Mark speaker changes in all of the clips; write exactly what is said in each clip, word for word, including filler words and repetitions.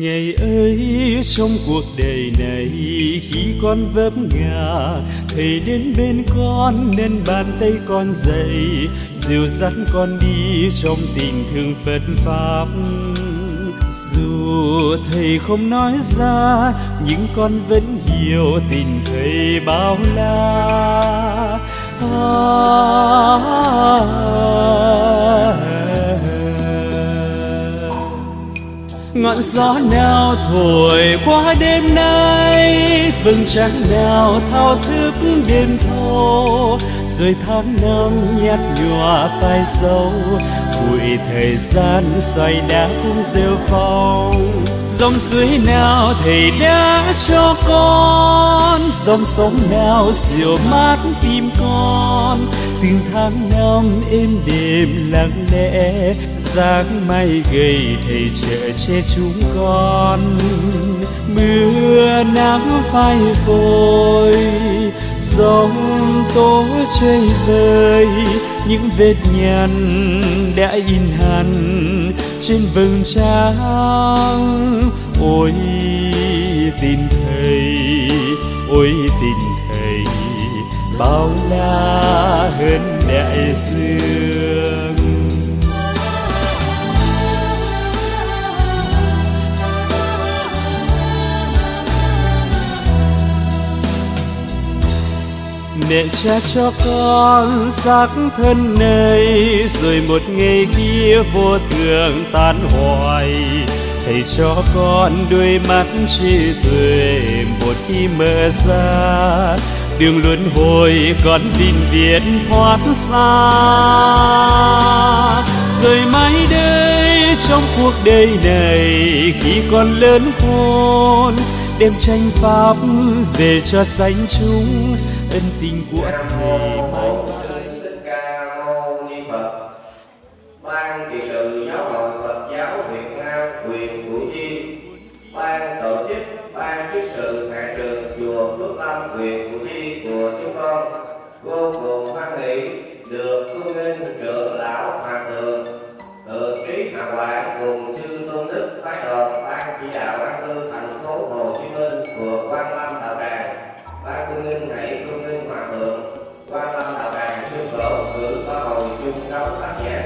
Speaker 1: ngày ấy trong cuộc đời này, khi con vấp ngã thầy đến bên con nên bàn tay con dậy, dìu dắt con đi trong tình thương Phật pháp. Dù thầy không nói ra nhưng con vẫn hiểu tình thầy bao la. Ngọn gió nào thổi qua đêm nay, vầng trăng nào thao thức đêm thâu, rồi tháng năm nhạt nhòa phai dấu, bụi thời gian xoay đá cũng rêu phong. Dòng suối nào thầy đã cho con, dòng sông nào dịu mát tim con, từng tháng năm êm đềm lặng lẽ, dáng mây gầy thầy chở che chúng con. Mưa nắng phai phôi, giông tố chơi vơi, những vết nhăn đã in hằn trên vầng trăng. Ôi tình thầy, ôi tình thầy, bao la hơn đại dương. Mẹ cha cho con xác thân này, rồi một ngày kia vô thường tan hoài. Thầy cho con đôi mắt trí tuệ, một khi mở ra đường luân hồi con tin viễn thoát xa. Rồi mai đây trong cuộc đời này, khi con lớn khôn đem tranh pháp về cho sánh chúng, ân tình của thầy mãi mãi.
Speaker 2: Thích Ca Mâu Ni Phật. Ban trị sự Giáo hội Phật giáo Việt Nam huyện Củ Chi, ban tổ chức, ban chức sự tại trường chùa Phước Lâm huyện Củ Chi của chúng con vô cùng hoan hỷ được cư minh trưởng lão hòa thượng Từ Trí Hà Quảng cùng sư Tôn Đức Thái Đột, ban chỉ đạo an cư thành phố Hồ Chí Minh của Quan Lâm Đạo Tràng, ban cư minh hãy cư minh hòa thượng Quan Lâm Đạo Tràng yêu cầu cử có hồi chung đấu tác giả.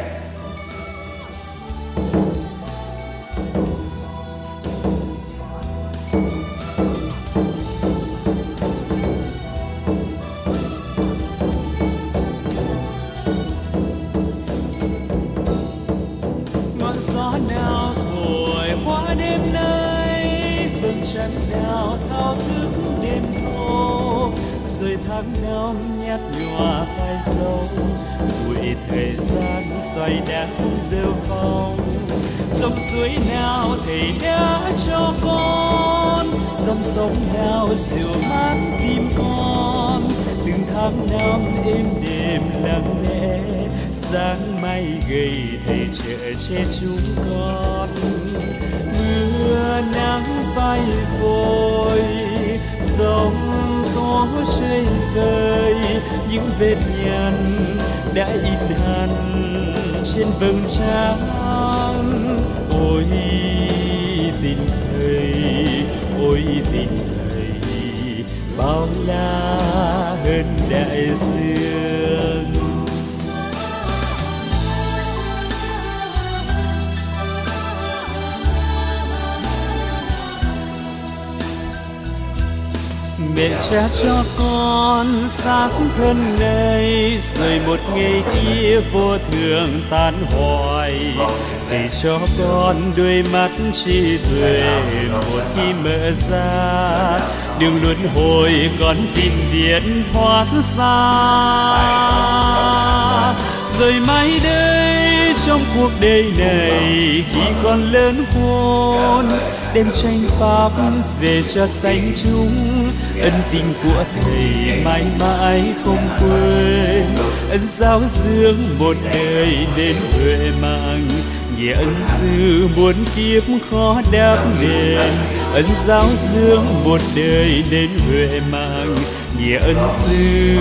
Speaker 1: Ngọn gió nào thổi qua đêm nay, vầng trăng nào thao thức đêm thâu, rồi tháng năm nhạt nhòa phai dấu, bụi thời gian xoay đá rêu phong. Dòng suối nào thầy đã cho con, dòng sông nào dịu mát tim con, từng tháng năm êm đềm lặng lẽ, dáng mây gầy thầy chở che chúng con. Mưa nắng phai phôi, giông tố chơi vơi, những vết nhăn đã in hằn trên vầng trăng. Ôi tình thầy, ôi tình thầy, bao la hơn đại dương. Mẹ cha cho con xác thân này, rồi một ngày kia vô thường tan hoài. Thầy cho con đôi mắt trí tuệ, một khi mở ra đường luân hồi con tin viễn thoát xa. Rồi mai đây trong cuộc đời này, khi con lớn khôn đem tranh pháp về cho sánh chúng, ân tình của thầy mãi mãi không quên. Ân giáo dưỡng một đời nên huệ mạng, nghĩa ân sư muôn kiếp khó đáp đền. Ân giáo dưỡng một đời nên huệ mạng, nghĩa ân sư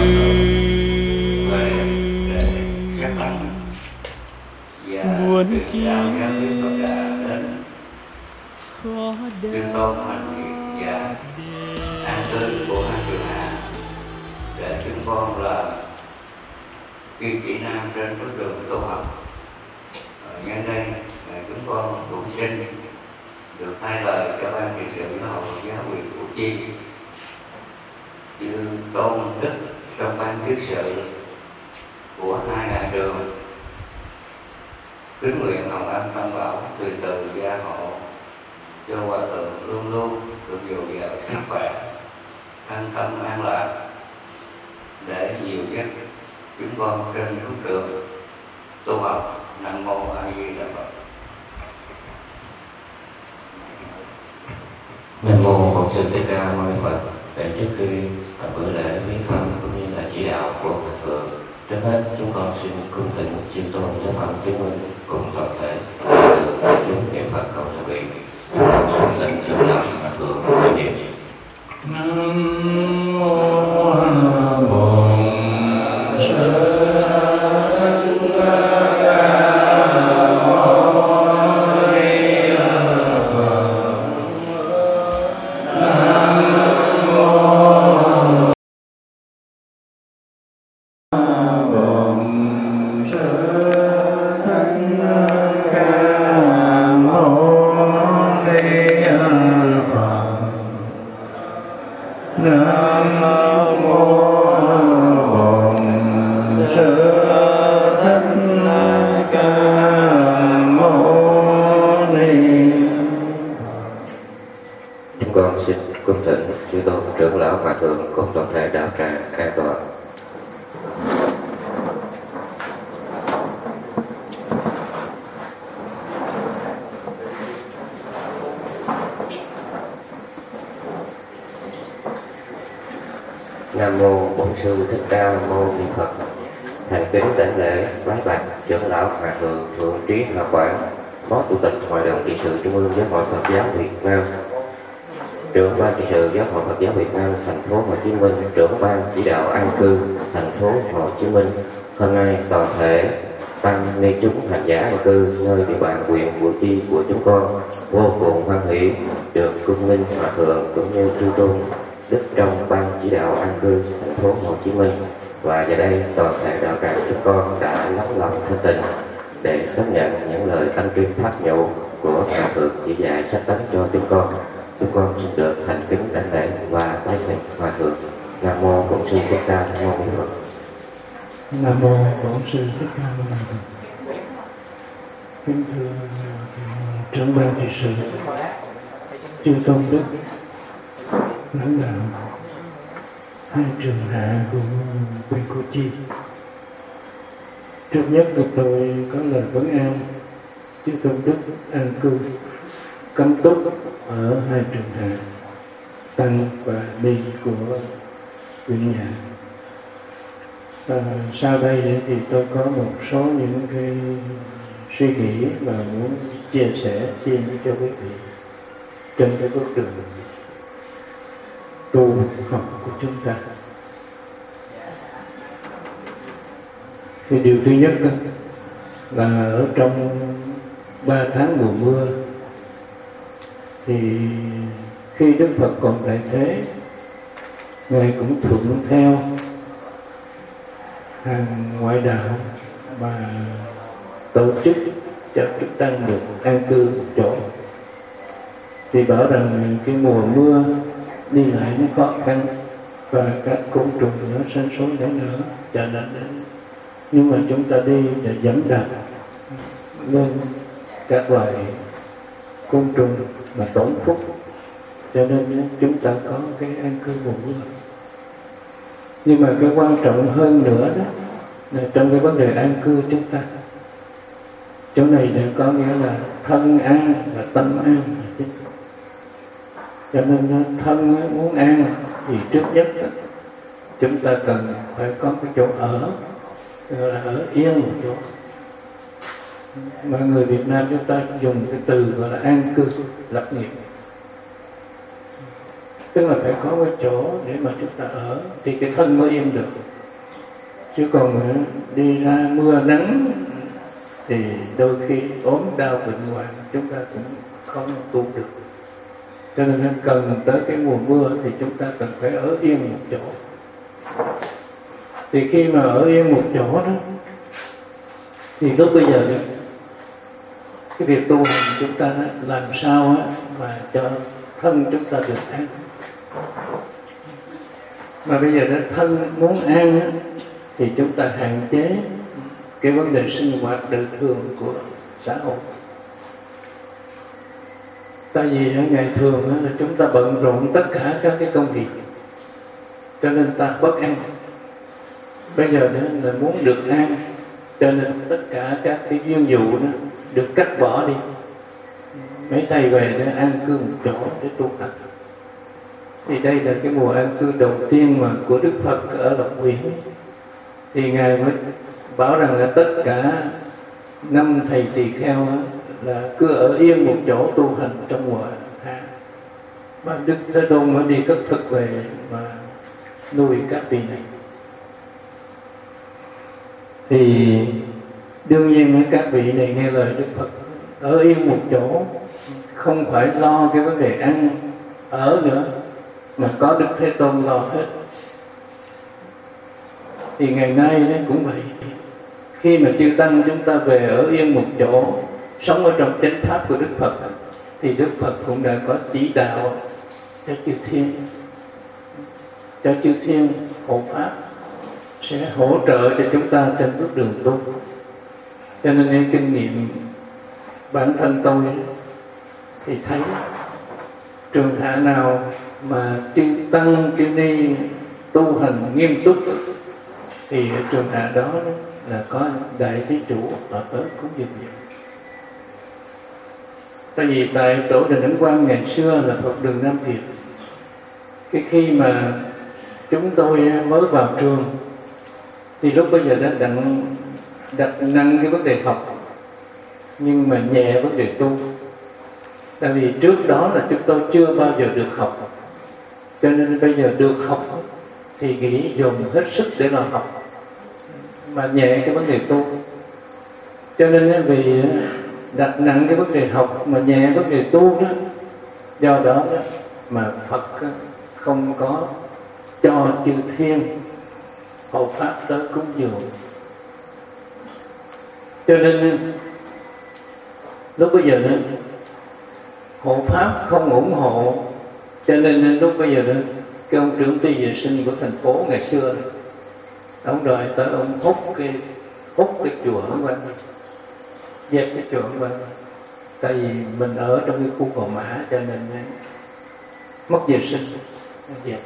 Speaker 1: muôn kiếp khó
Speaker 3: chư tôn hành nghĩa và an cư của hai trường hạ để chúng con là kim chỉ nam trên bước đường tu học. Nhân đây chúng con cũng xin được thay lời cho ban trị sự giáo hội giáo huyện Củ Chi như tôn đức trong ban chức sự của hai nhà trường, kính nguyện hồng ân tam bảo từ từ gia hộ cho hòa thượng luôn luôn được dồi dào sức khỏe, thân tâm an lạc để nhiều nhất chúng con trên bước đường tu học. Nam mô A Di Đà Phật.
Speaker 4: Nam mô Bổn Sư Thích Ca Mâu Ni Phật. Để trước khi bữa lễ viếng thăm cũng như là chỉ đạo của Hòa thượng, trước hết chúng con xin cung thỉnh chư tôn giáo phẩm chứng minh cùng toàn thể từ đại chúng niệm Phật cầu thượng vị. Chúng con xin lệnh trưởng lão Hòa thượng khởi niệm.
Speaker 1: Nam mô Bổn Sư
Speaker 4: Nam mô Bổn Sư Thích Ca Mâu Ni Phật. Thành kính đảnh lễ bái bạch trưởng lão Hòa thượng Thượng Trí Hòa Quảng, Phó Chủ tịch Hội đồng trị sự Trung ương Giáo hội Phật giáo Việt Nam, trưởng ban trị sự Giáo hội Phật giáo Việt Nam thành phố Hồ Chí Minh, trưởng ban chỉ đạo an cư thành phố Hồ Chí Minh. Hôm nay toàn thể tăng ni chúng hành giả an cư nơi địa bàn huyện Củ Chi của chúng con vô cùng hoan hỷ được cung minh Hòa thượng cũng như chư tôn đức trong ban chỉ đạo an cư thành phố Hồ Chí Minh, và giờ đây toàn thể đạo tràng chúng con đã lắng lòng thân tình để đón nhận những lời ân tuyên pháp nhũ của Hòa thượng chỉ dạy sách tánh cho chúng con. Chúng con xin được thành kính đảnh lễ và bái thỉnh Hòa thượng. Nam mô Bổn Sư Thích Ca Mâu Ni Phật.
Speaker 1: Nam mô Bổn Sư Thích Ca Mâu Ni Phật. Kính thưa trưởng ban trị sự, chư tôn đức, lãnh đạo hai trường hạ của huyện Củ Chi. Trước nhất là tôi có lời vấn an chư tôn đức an cư cấm túc ở hai trường hạ tăng và ni của huyện nhà. À, sau đây thì tôi có một số những cái suy nghĩ và muốn chia sẻ chia cho quý vị trên cái bước đường tu học của chúng ta. Thì điều thứ nhất là ở trong ba tháng mùa mưa thì khi Đức Phật còn tại thế, Ngài cũng thuận theo hàng ngoại đạo mà tổ chức cho chúng tăng được an cư một chỗ. Thì bảo rằng cái mùa mưa đi lại nó khó khăn và các côn trùng nó sinh sôi nảy nở cho nên đến, nhưng mà chúng ta đi để dẫn đạp nên các loài côn trùng mà tổn phúc, cho nên chúng ta có cái an cư mùa mưa. Nhưng mà cái quan trọng hơn nữa đó là trong cái vấn đề an cư chúng ta, chỗ này thì có nghĩa là thân an và tâm an. Cho nên thân muốn an thì trước nhất chúng ta cần phải có cái chỗ ở, gọi là ở yên một chỗ. Mà người Việt Nam chúng ta dùng cái từ gọi là an cư lập nghiệp, tức là phải có cái chỗ để mà chúng ta ở thì cái thân mới yên được. Chứ còn đi ra mưa nắng thì đôi khi ốm đau bệnh hoạn chúng ta cũng không tu được.
Speaker 5: Cho nên cần tới cái mùa mưa thì chúng ta cần phải ở yên một chỗ. Thì khi mà ở yên một chỗ đó, thì lúc bây giờ cái việc tu hành chúng ta đó, làm sao á mà cho thân chúng ta được an. Mà bây giờ đó thân muốn an á, thì chúng ta hạn chế cái vấn đề sinh hoạt đời thường của xã hội. Tại vì ở ngày thường á, là chúng ta bận rộn tất cả các cái công việc, cho nên ta bất an. Bây giờ đó là muốn được an, cho nên tất cả các cái duyên dụ đó được cắt bỏ đi. Mấy thầy về để an cư một chỗ để tu hành. Thì đây là cái mùa an cư đầu tiên mà của Đức Phật ở Lộc Nguyễn. Thì Ngài mới bảo rằng là tất cả năm thầy tỳ kheo là cứ ở yên một chỗ tu hành trong mùa hạ. Mà Đức Thế Tôn mới đi cất thực về mà nuôi các vị này. Thì đương nhiên các vị này nghe lời Đức Phật ở yên một chỗ, không phải lo cái vấn đề ăn ở nữa, mà có Đức Thế Tôn lo hết. Thì ngày nay nó cũng vậy. Khi mà chư tăng chúng ta về ở yên một chỗ, sống ở trong chánh pháp của Đức Phật, thì Đức Phật cũng đã có chỉ đạo cho chư thiên, cho chư thiên hộ pháp sẽ hỗ trợ cho chúng ta trên bước đường tu. Cho nên em kinh nghiệm bản thân tôi thì thấy trường hạ nào mà chư tăng chư ni tu hành nghiêm túc thì ở trường hạ đó là có đại thí chủ ở tới cúng dường nhiều. Tại vì tại tổ Đình Ấn Quang ngày xưa là Phật đường Nam Việt, cái khi mà chúng tôi mới vào trường thì lúc bây giờ đã đặt, đặt nặng cái vấn đề học, nhưng mà nhẹ vấn đề tu. Tại vì trước đó là chúng tôi chưa bao giờ được học, cho nên bây giờ được học thì nghĩ dùng hết sức để mà học, mà nhẹ cái vấn đề tu. Cho nên vì đặt nặng cái vấn đề học mà nhẹ vấn đề tu đó, do đó, đó mà Phật không có cho chư thiên hộ pháp tới cúng dường. Cho nên lúc bây giờ đó, hộ pháp không ủng hộ, cho nên lúc bây giờ đó, cái ông trưởng ty vệ sinh của thành phố ngày xưa đó, ông đòi tới ông hút cái hút cái chùa Ấn Quang, dẹp cái chùa Ấn Quang. Tại vì mình ở trong cái khu Gò Mã cho nên mất vệ sinh, dẹp.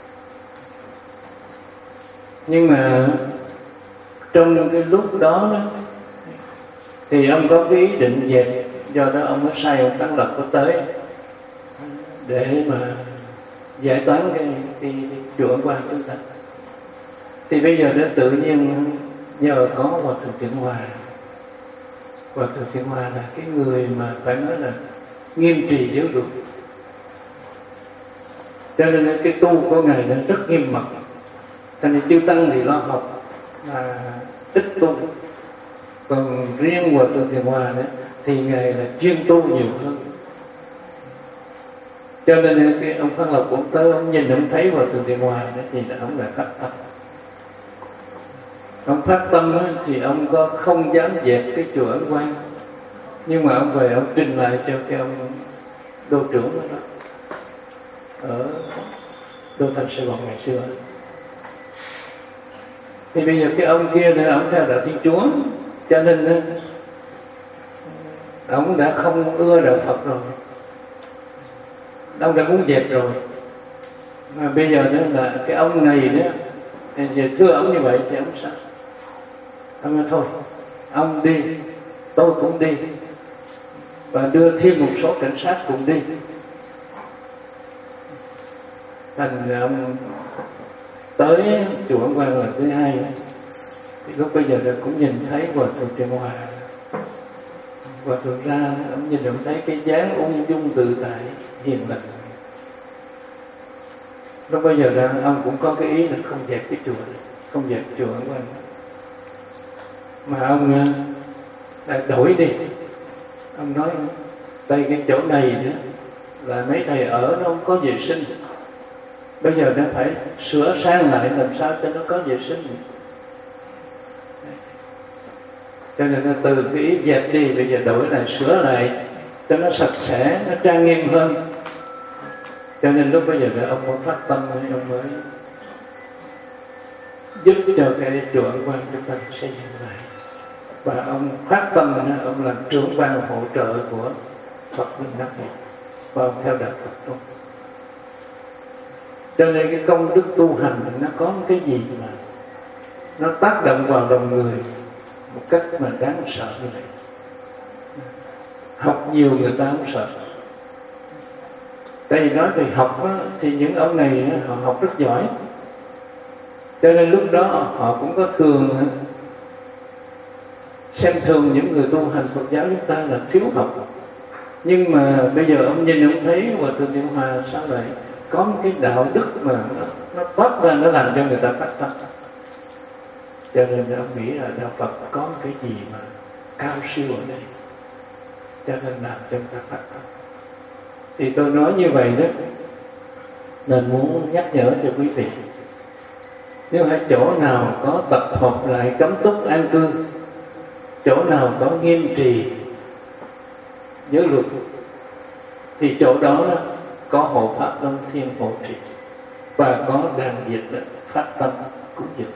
Speaker 5: Nhưng mà trong cái lúc đó, đó thì ông có cái ý định dẹp, do đó ông mới sai ông Tăng Lập có tới để mà giải toán cái, cái, cái chùa Ấn Quang chúng ta. Thì bây giờ đó tự nhiên nhờ có Hòa Thượng Thiện Hòa. Hòa Thượng Thiện Hòa là cái người mà phải nói là nghiêm trì giáo luật, cho nên cái tu của Ngài nó rất nghiêm mật. Cho nên chư tăng thì lo học mà ít tu, còn riêng Hòa Thượng Thiện Hòa đấy thì Ngài là chuyên tu nhiều hơn. Cho nên cái ông Phan Lộc cũng tới, ông nhìn ông thấy Hòa Thượng Thiện Hòa đấy thì là ông là phát tâm. Ông phát tâm ấy, thì ông có không dám dẹp cái chùa Ấn Quang, nhưng mà ông về ông trình lại cho cái ông đô trưởng đó, ở đô thành Sài Gòn ngày xưa. Thì bây giờ cái ông kia này ông theo đạo Thiên Chúa, cho nên ông đã không ưa đạo Phật rồi, ông đã muốn dẹp rồi. Mà bây giờ đó là cái ông này đó, giờ thưa ông như vậy thì ông sao? Ông nói thôi, ông đi, tôi cũng đi, và đưa thêm một số cảnh sát cùng đi. Thành ông tới chùa Ấn Quang lần thứ hai, thì lúc bây giờ cũng nhìn thấy Hòa Thượng Thiện Hòa. Hòa Thượng ra, ông nhìn ông thấy cái dáng ung dung tự tại, hiền lành. Lúc bây giờ ra, ông cũng có cái ý là không dẹp cái chùa, không dẹp chùa Ấn Quang, mà ông lại đổi đi. Ông nói đây cái chỗ này nữa là mấy thầy ở nó không có vệ sinh. Bây giờ nó phải sửa sang lại làm sao cho nó có vệ sinh. Cho nên nó từ cái ý dẹp đi, bây giờ đổi lại sửa lại cho nó sạch sẽ, nó trang nghiêm hơn. Cho nên lúc bây giờ đó ông mới phát tâm, ông mới giúp cho cái chùa Ấn Quang chúng ta xây dựng lại. Và ông phát tâm, ông làm trưởng ban hỗ trợ của Phật Minh Đắc Việt và ông theo đạo Phật tu. Cho nên cái công đức tu hành nó có một cái gì mà nó tác động vào lòng người một cách mà đáng sợ như vậy. Học nhiều người ta không sợ. Tại vì nói về học á, thì những ông này họ học rất giỏi. Cho nên lúc đó họ cũng có thường xem thường những người tu hành Phật giáo chúng ta là thiếu học. Nhưng mà bây giờ ông nhìn ông thấy Hòa Thượng Tiểu Hòa sao lại có một cái đạo đức mà nó, nó toát ra, nó làm cho người ta phát tâm. Cho nên ông nghĩ là đạo Phật có một cái gì mà cao siêu ở đây, cho nên làm cho người ta phát tâm. Thì tôi nói như vậy đó là muốn nhắc nhở cho quý vị, nếu hay chỗ nào có tập hợp lại cấm túc an cư, chỗ nào có nghiêm trì giới luật, thì chỗ đó có hộ pháp Long Thiên hộ trì và có đàn dịch phát tâm cúng dường.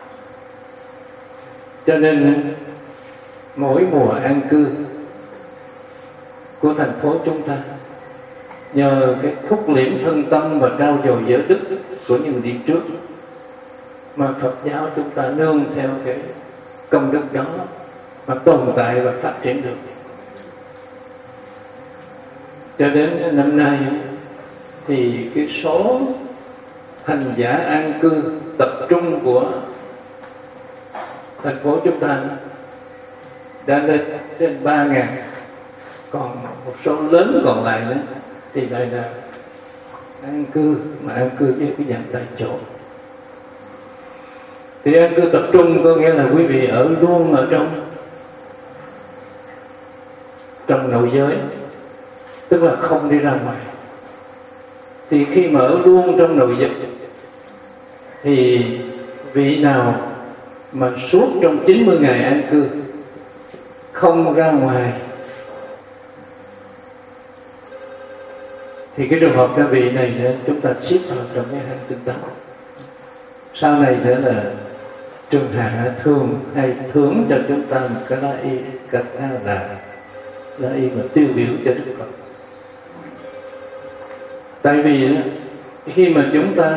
Speaker 5: Cho nên mỗi mùa an cư của thành phố chúng ta, nhờ cái thúc liễm thân tâm và trao dồi giới đức của những đi trước, mà Phật giáo chúng ta nương theo cái công đức đó mà tồn tại và phát triển được. Cho đến năm nay thì cái số hành giả an cư tập trung của thành phố chúng ta đã lên trên ba ngàn, còn một số lớn còn lại nữa thì đây là an cư, mà an cư với cái dạng tại chỗ. Thì an cư tập trung có nghĩa là quý vị ở luôn ở trong trong nội giới, tức là không đi ra ngoài. Thì khi mà ở luôn trong nội giới thì vị nào mà suốt trong chín mươi ngày an cư không ra ngoài thì cái trường hợp các vị này nữa chúng ta xếp vào trong cái hàng tinh tấn. Sau này nữa là Trường Hạ thường hay thưởng cho chúng ta một cái lá y cách là lá y mà tiêu biểu cho Đức Phật. Tại vì khi mà chúng ta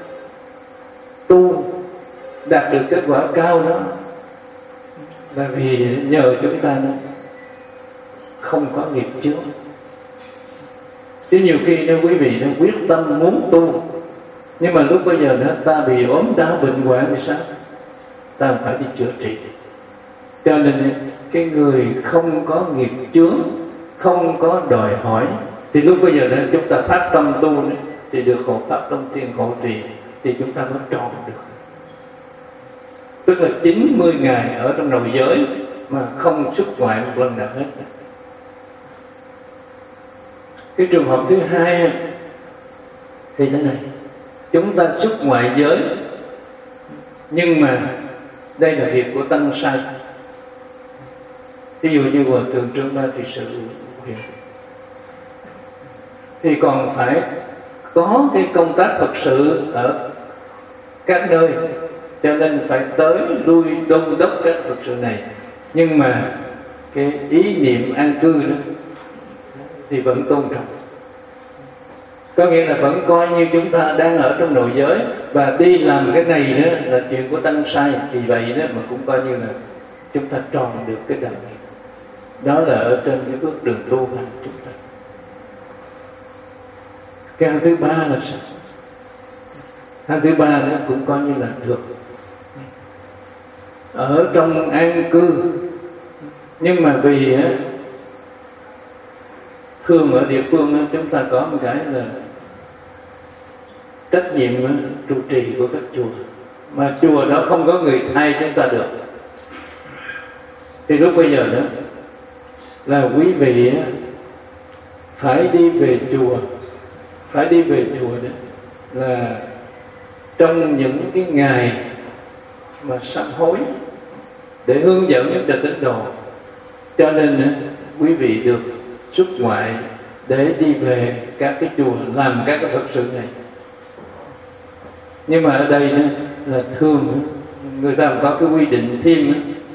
Speaker 5: tu đạt được kết quả cao đó là vì nhờ chúng ta không có nghiệp chướng. Chứ nhiều khi nếu quý vị nó quyết tâm muốn tu, nhưng mà lúc bây giờ đó ta bị ốm đau bệnh hoạn thì sao? Ta phải đi chữa trị. Cho nên cái người không có nghiệp chướng, không có đòi hỏi, thì lúc bây giờ đó chúng ta phát tâm tu đấy, thì được hộ pháp Long Thiên hộ trì, thì chúng ta mới tròn được. Tức là chín mươi ngày ở trong nội giới mà không xuất ngoại một lần nào hết. Cái trường hợp thứ hai thì thế này, chúng ta xuất ngoại giới, nhưng mà đây là việc của tăng sai. Ví dụ như Hòa Thượng Trương Ba Trị Sự huyện, thì còn phải có cái công tác thật sự ở các nơi, cho nên phải tới lui đôn đốc các Phật sự này. Nhưng mà cái ý niệm an cư đó thì vẫn tôn trọng. Có nghĩa là vẫn coi như chúng ta đang ở trong nội giới, và đi làm cái này đó là chuyện của tăng sai. Vì vậy đó mà cũng coi như là chúng ta tròn được cái đạo này. Đó là ở trên cái bước đường tu hành chúng ta. Cái hàng thứ ba là sao? Hàng thứ ba đó cũng coi như là được ở trong an cư, nhưng mà vì á, thường ở địa phương á, chúng ta có một cái là trách nhiệm á, trụ trì của các chùa, mà chùa đó không có người thay chúng ta được. Thì lúc bây giờ đó là quý vị á, phải đi về chùa, phải đi về chùa đó là trong những cái ngày mà sám hối để hướng dẫn cho tín đồ. Cho nên quý vị được xuất ngoại để đi về các cái chùa làm các cái Phật sự này. Nhưng mà ở đây là thường người ta có cái quy định thêm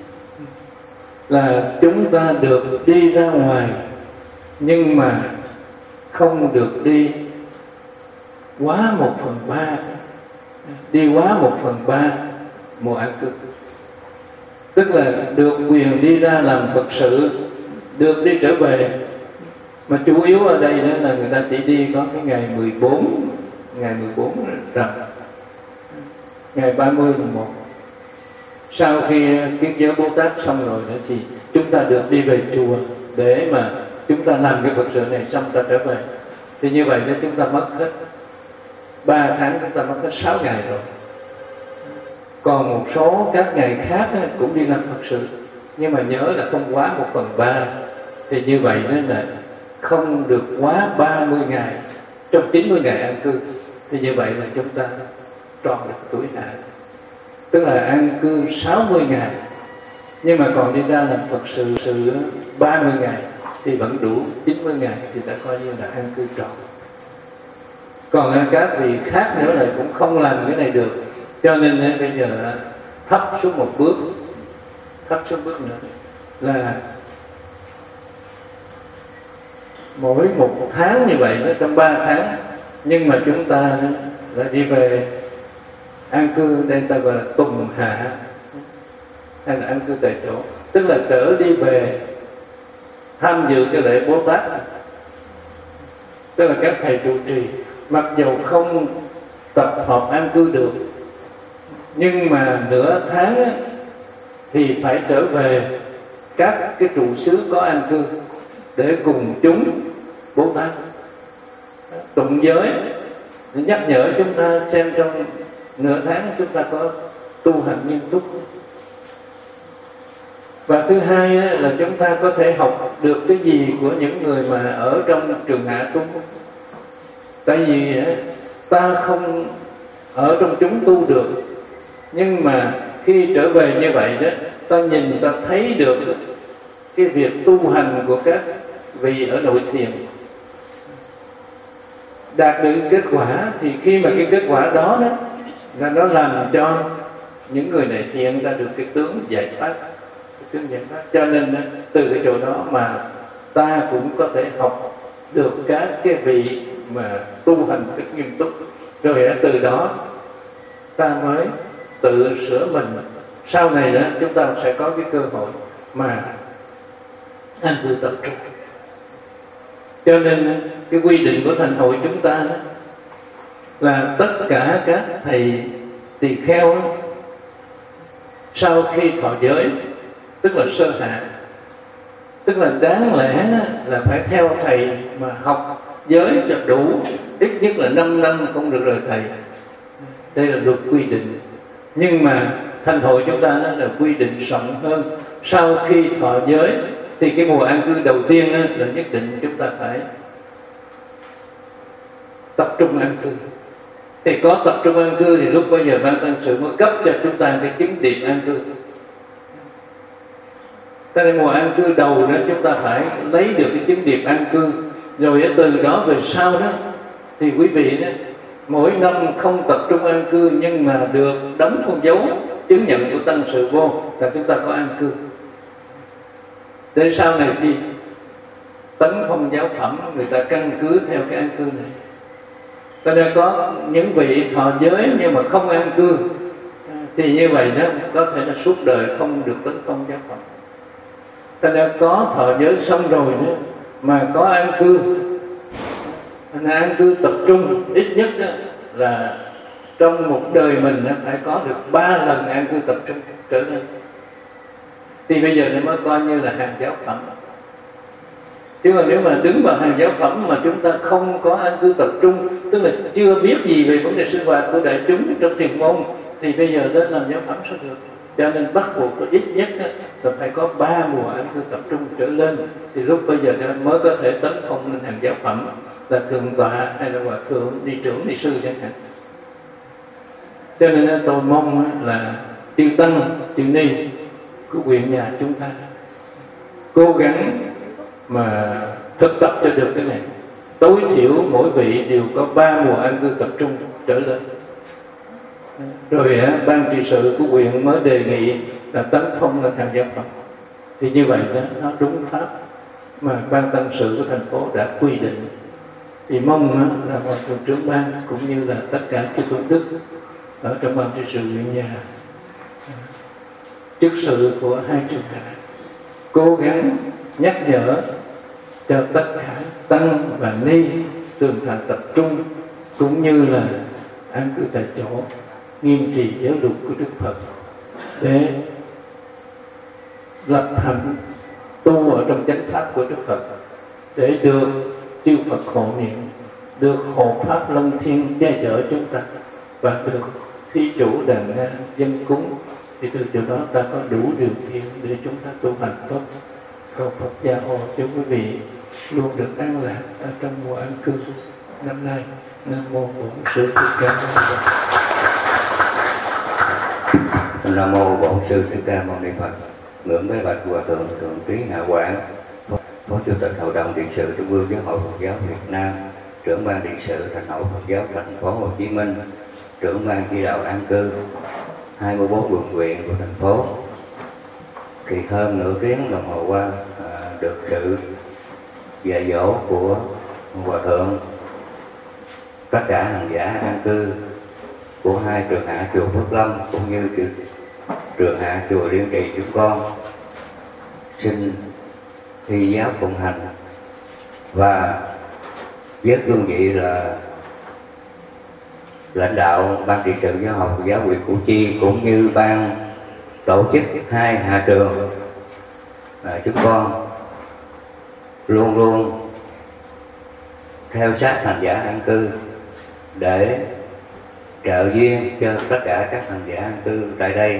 Speaker 5: là chúng ta được đi ra ngoài, nhưng mà không được đi quá một phần ba, đi quá một phần ba mùa an cư. Tức là được quyền đi ra làm Phật sự, được đi trở về. Mà chủ yếu ở đây đó là người ta chỉ đi có cái ngày mười bốn, ngày mười bốn rằm, ngày ba mươi mùng một. Sau khi Kiết Giới Bồ Tát xong rồi đó thì chúng ta được đi về chùa để mà chúng ta làm cái Phật sự này xong ta trở về. Thì như vậy đó chúng ta mất hết ba tháng, chúng ta mất hết sáu ngày rồi. Còn một số các ngày khác cũng đi làm Phật sự, nhưng mà nhớ là không quá một phần ba. Thì như vậy đó là không được quá ba mươi ngày trong chín mươi ngày an cư. Thì như vậy là chúng ta tròn được tuổi hạ. Tức là an cư sáu mươi ngày, nhưng mà còn đi ra làm Phật sự sự ba mươi ngày thì vẫn đủ chín mươi ngày, thì đã coi như là an cư tròn. Còn các vị khác nữa là cũng không làm cái này được. Cho nên bây giờ thấp xuống một bước, thấp xuống bước nữa là mỗi một tháng như vậy, trong ba tháng, nhưng mà chúng ta lại đi về an cư, đây ta gọi là tùng hạ hay là an cư tại chỗ, tức là trở đi về tham dự cái lễ Bồ Tát, tức là các thầy trụ trì mặc dù không tập hợp an cư được, nhưng mà nửa tháng á, thì phải trở về các cái trụ xứ có an cư để cùng chúng Bồ Tát tụng giới, để nhắc nhở chúng ta xem trong nửa tháng chúng ta có tu hành nghiêm túc. Và thứ hai á, là chúng ta có thể học được cái gì của những người mà ở trong trường hạ tu. Tại vì á, ta không ở trong chúng tu được, nhưng mà khi trở về như vậy đó, ta nhìn ta thấy được cái việc tu hành của các vị ở nội thiền đạt được kết quả. Thì khi mà cái kết quả đó đó là nó làm cho những người này thiện ra được cái tướng giải thoát, cái tướng giải thoát. Cho nên đó, từ cái chỗ đó mà ta cũng có thể học được các cái vị mà tu hành rất nghiêm túc, rồi từ đó ta mới tự sửa mình. Sau này đó chúng ta sẽ có cái cơ hội mà an cư tập trung. Cho nên cái quy định của thành hội chúng ta đó là tất cả các thầy tỳ kheo đó, sau khi thọ giới, tức là sơ hạ, tức là đáng lẽ là phải theo thầy mà học giới cho đủ ít nhất là năm năm, không được rời thầy. Đây là luật quy định. Nhưng mà thành hội chúng ta đó là quy định rộng hơn. Sau khi thọ giới thì cái mùa an cư đầu tiên đó, là nhất định chúng ta phải tập trung an cư. Thì có tập trung an cư thì lúc bây giờ ban tăng sự mới cấp cho chúng ta cái chứng điểm an cư. Tại mùa an cư đầu đó chúng ta phải lấy được cái chứng điểm an cư, rồi từ đó về sau đó thì quý vị đó mỗi năm không tập trung an cư, nhưng mà được đóng con dấu chứng nhận của tăng sự vô là chúng ta có an cư. Để sau này thì tấn phong giáo phẩm người ta căn cứ theo cái an cư này. Cho nên có những vị thọ giới nhưng mà không an cư thì như vậy đó có thể là suốt đời không được tấn phong giáo phẩm. Cho nên có thọ giới xong rồi nữa mà có an cư, an cư tập trung ít nhất đó là trong một đời mình phải có được ba lần an cư tập trung trở lên, thì bây giờ nó mới coi như là hàng giáo phẩm. Chứ còn nếu mà đứng vào hàng giáo phẩm mà chúng ta không có an cư tập trung, tức là chưa biết gì về vấn đề sinh hoạt của đại chúng trong thiền môn, thì bây giờ đến làm giáo phẩm sao được. Cho nên bắt buộc có ít nhất là phải có ba mùa an cư tập trung trở lên, thì lúc bây giờ mới có thể tấn công lên hàng giáo phẩm là thượng tọa hay là hòa thượng đi trưởng đi sư chẳng hạn. Cho nên tôi mong là chư tăng chư ni của huyện nhà chúng ta cố gắng mà thực tập cho được cái này. Tối thiểu mỗi vị đều có ba mùa an cư tập trung trở lên. Rồi ban trị sự của huyện mới đề nghị là tấn công lên hàng giáo phẩm. Thì như vậy đó, nó đúng pháp mà ban tăng sự của thành phố đã quy định. Thì mong là hòa thượng trưởng ban cũng như là tất cả chư tôn đức ở trong ban trị sự huyện nhà, chức sự của hai trường đại cố gắng nhắc nhở cho tất cả tăng và ni tường thành tập trung, cũng như là an cư tại chỗ, nghiêm trì giáo luật của Đức Phật để lập hành tu ở trong chánh pháp của Đức Phật, để được chư Phật hộ niệm, được hộ pháp long thiên che chở chúng ta, và được thí chủ đàn na dân cúng. Thì từ chỗ đó ta có đủ điều kiện để chúng ta tu hành tốt. Cầu Phật gia hộ cho quý vị luôn được an lạc ở trong mùa an cư năm nay. Nam mô Bổn Sư Thích Ca Mâu Ni Phật.
Speaker 3: Nam mô Bổn Sư Thích Ca Mâu Ni Phật. Ngưỡng với bạch hòa thượng thượng trí Hạ Quảng, Phó Chủ tịch Hội đồng trị sự Trung ương Giáo hội Phật giáo Việt Nam, trưởng ban trị sự Thành hội Phật giáo thành phố Hồ Chí Minh, trưởng ban chỉ đạo an cư hai mươi bốn quận huyện của thành phố. Thì hơn nửa tiếng đồng hồ qua à, được sự dạy dỗ của hòa thượng, tất cả hành giả an cư của hai trường hạ chùa Phước Lâm cũng như trường hạ chùa Liên Trì chúng con xin thi giáo phụng hành, và với cương vị là lãnh đạo ban trị sự giáo hội giáo huyện Củ Chi cũng như ban tổ chức hai hạ trường, à, chúng con luôn luôn theo sát hành giả an cư để trợ duyên cho tất cả các hành giả an cư tại đây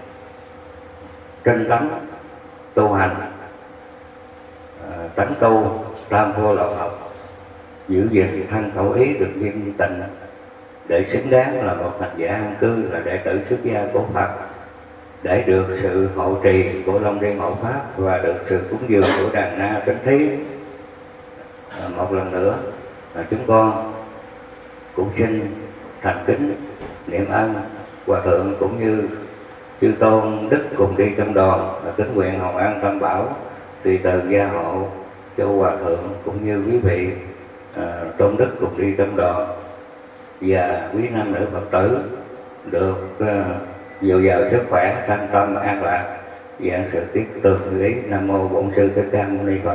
Speaker 3: tinh tấn tu hành, à, tấn tu tam vô lậu học, giữ gìn thân khẩu ý được nghiêm tịnh để xứng đáng là một hành giả an cư, là đệ tử xuất gia của Phật, để được sự hộ trì của Long Thiên Hộ Pháp và được sự cúng dường của đàn na Tính Thí. À, một lần nữa à, chúng con cũng xin thành kính niệm ơn hòa thượng cũng như chư tôn đức cùng đi trong đoàn, và kính nguyện hồng an tam bảo tùy từ gia hộ cho hòa thượng cũng như quý vị à, tôn đức cùng đi trong đoàn và quý nam nữ Phật tử được uh, dồi dào sức khỏe, thanh tâm an lạc, dạng sự tiết tường ý. Nam mô Bổn Sư Thích Ca Mâu Ni Phật.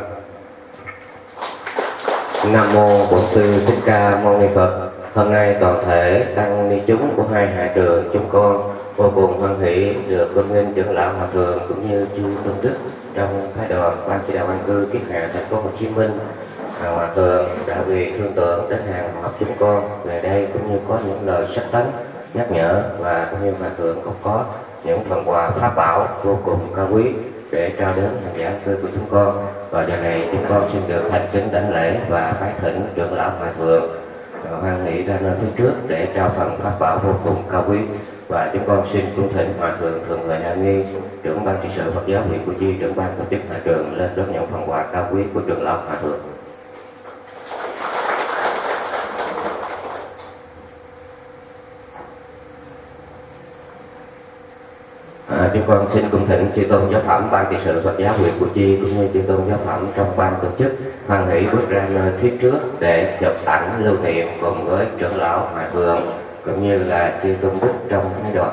Speaker 4: Nam mô Bổn Sư Thích Ca Mâu Ni Phật. Hôm nay toàn thể tăng ni chúng của hai hạ trường chúng con vô cùng hoan hỷ được tôn nghênh trưởng lão hòa thượng cũng như chư tôn đức trong phái đoàn ban chỉ đạo an cư kiết hạ thành phố Hồ Chí Minh. À, hòa thượng đã vì thương tưởng đến hàng họp chúng con về đây cũng như có những lời sắc tấn nhắc nhở, và cũng như hòa thượng cũng có những phần quà pháp bảo vô cùng cao quý để trao đến hàng giả cư của chúng con. Và giờ này chúng con xin được thành kính đảnh lễ và bái thỉnh trưởng lão hòa thượng hoan hỷ ra nơi phía trước để trao phần pháp bảo vô cùng cao quý. Và chúng con xin cung thỉnh hòa thượng Thượng Huệ Hạ Nghi, trưởng ban trị sự Phật giáo huyện Củ Chi, trưởng ban tổ chức hạ trường lên đón nhận phần quà cao quý của trưởng lão hòa thượng. À, chúng con xin cung thỉnh chư tôn giáo phẩm ban trị sự Phật giáo huyện Củ Chi cũng như chư tôn giáo phẩm trong ban tổ chức hoan hỷ bước ra nơi phía trước để chụp ảnh lưu niệm cùng với trưởng lão hòa thượng cũng như là chư tôn đức trong phái đoàn.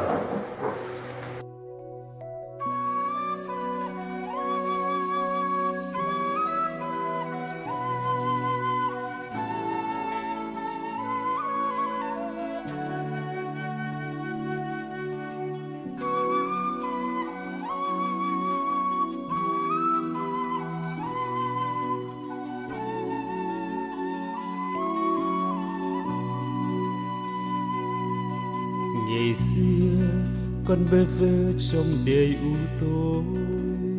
Speaker 1: Ngày xưa con bơ vơ trong đời u tối,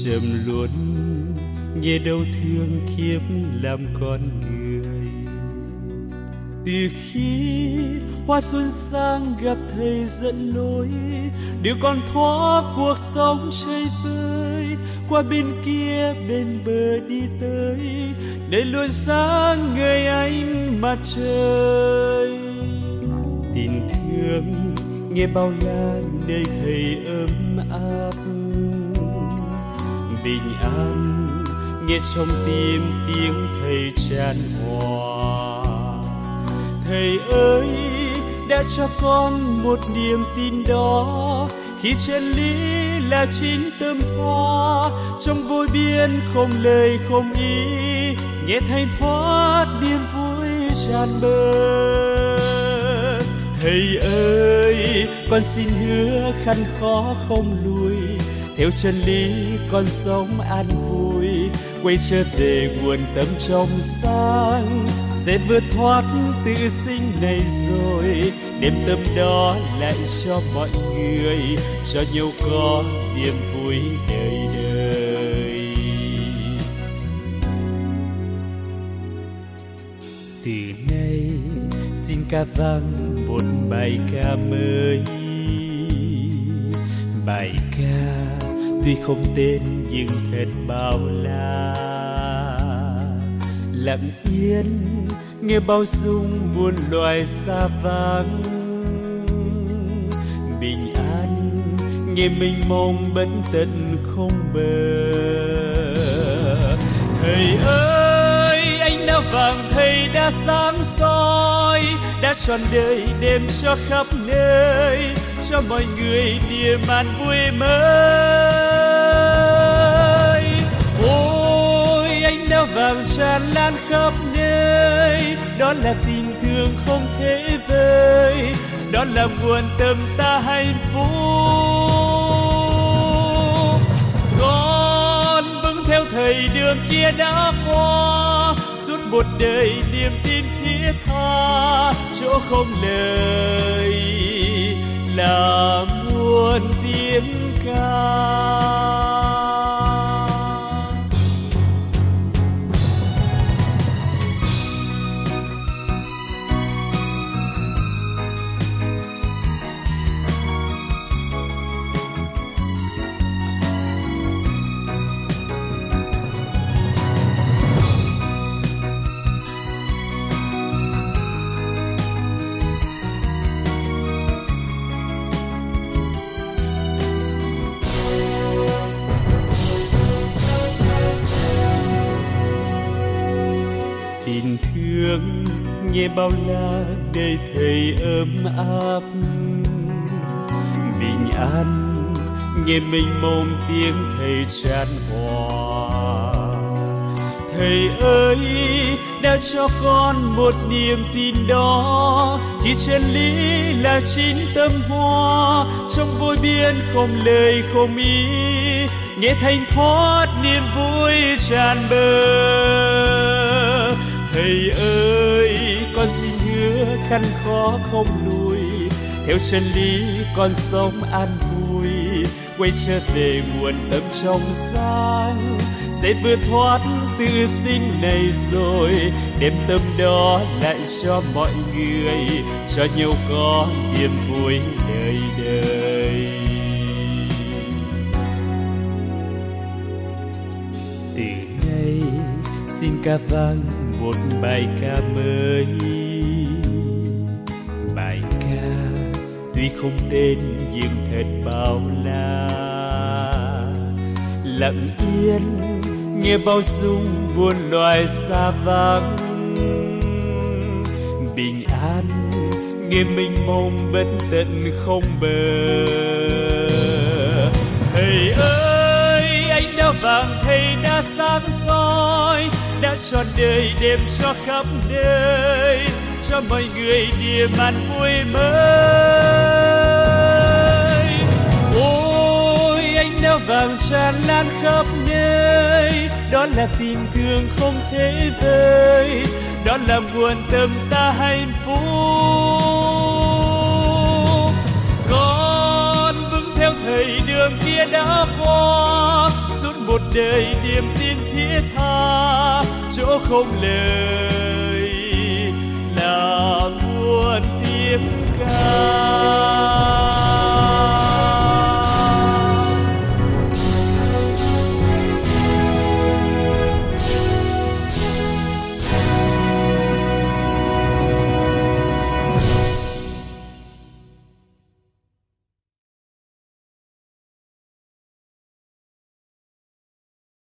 Speaker 1: trầm luân nghe đau thương kiếp làm con người. Từ khi hoa xuân sang gặp thầy dẫn lối, đưa con thoát cuộc sống chơi vơi, qua bên kia bên bờ đi tới, để luôn sáng người ánh mặt trời. Tình thương nghe bao la nơi thầy ấm áp, bình an nghe trong tim tiếng thầy tràn hòa. Thầy ơi đã cho con một niềm tin đó, khi chân lý là chính tâm hoa, trong vô biên không lời không ý, nghe thanh thoát niềm vui tràn bờ. Thầy ơi con xin hứa khăn khó không lùi, theo chân lý con sống an vui, quay trở về nguồn tâm trong sáng, sẽ vượt thoát tự sinh này rồi, đem tâm đó lại cho mọi người, cho nhau có niềm vui đời đời. Từ nay xin ca vang một bài ca mới, bài ca tuy không tên nhưng thật bao la, lặng yên nghe bao dung muôn loài xa vắng, bình an nghe mênh mông bất tận không bờ. Thầy ơi ánh đã vàng thầy đã sáng soi, đã trọn đời đêm cho khắp nơi, cho mọi người niềm an vui mới. Ôi ánh đã vàng tràn lan khắp nơi, đó là tình thương không thể vơi, đó là nguồn tâm ta hạnh phúc. Con vững theo thầy đường kia đã qua, suốt một đời niềm tin thiết tha, chỗ không lời là muôn tiếng ca. Tình thương nghe bao la đời thầy ấm áp, bình an nghe mênh mông tiếng thầy tràn hòa. Thầy ơi đã cho con một niềm tin đó, khi chân lý là chính tâm hoa, trong vô biên không lời không ý, nghe thanh thoát niềm vui tràn bờ. Thầy ơi con xin hứa khăn khó không lùi, theo chân lý con sống an vui, quay trở về nguồn tâm trong sáng, sẽ vượt thoát tự sinh này rồi, đem tâm đó lại cho mọi người, cho nhau có niềm vui đời đời. Từ nay xin ca vang một bài ca mới, bài ca tuy không tên nhưng thật bao la, lặng yên nghe bao dung buồn loài xa vắng, bình an nghe mênh mông bất tận không bờ. Thầy ơi ánh đã vàng thầy đã sáng soi, đã trọn đời đêm cho khắp nơi, cho mọi người niềm an vui mới. Ôi ánh đã vàng tràn lan khắp nơi, đó là tình thương không thể vơi, đó là nguồn tâm ta hạnh phúc. Con vững theo thầy đường kia đã qua, suốt một đời niềm tin thiết tha, chỗ không lời là muôn tiếng ca.